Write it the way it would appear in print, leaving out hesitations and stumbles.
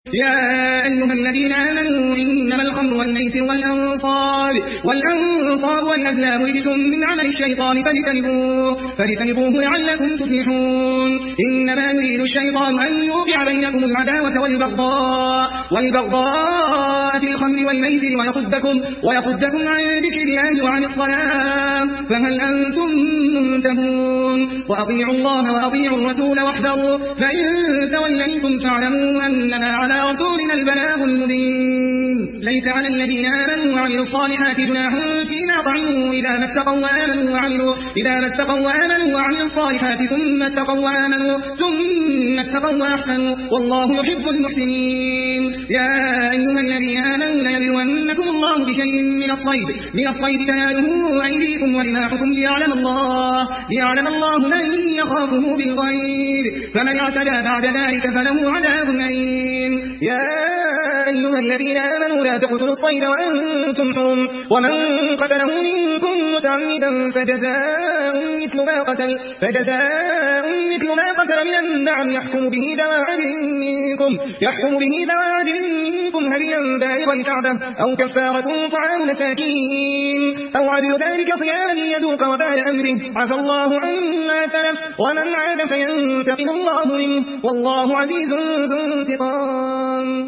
يا أيها الذين آمنوا إنما الخمر والميسر والأنصاب والأزلام رجس من عمل الشيطان فاجتنبوه لعلكم تفلحون إنما يريد الشيطان أن يوقع بينكم العداوة والبغضاء في الخمر والميسر ويصدكم عن ذكر الله وعن الصلاة فهل أنتم منتهون وأطيعوا الله وأطيعوا الرسول واحذروا فإن توليتم فاعلموا أنما على رسولنا البلاغ المبين ليس على الذين آمنوا وعملوا الصالحات جناح فيما طعموا إذا ما اتقوا وآمنوا وعملوا الصالحات ثم اتقوا وأحسنوا والله يحب المحسنين يا أيها الذين آمنوا ليبلونكم الله بشيء من الصيد تناله أيديكم ورماحكم ليعلم الله من يخافه بالغيب فمن اعتدى بعد ذلك فله عذاب أليم يا أيها الذين آمنوا لا تقتلوا الصيد وأنتم حرم ومن قتله منكم متعمدا فجزاء مثل ما قتل من النعم يحكم به ذوى عدل منكم هديا بالغ الكعبة أو كفارة طعام مساكين أو عدل ذلك صياما ليذوق وبال أمره عفى الله عما سلف ومن عاد فينتقم الله منه والله عزيز ذو انتقام.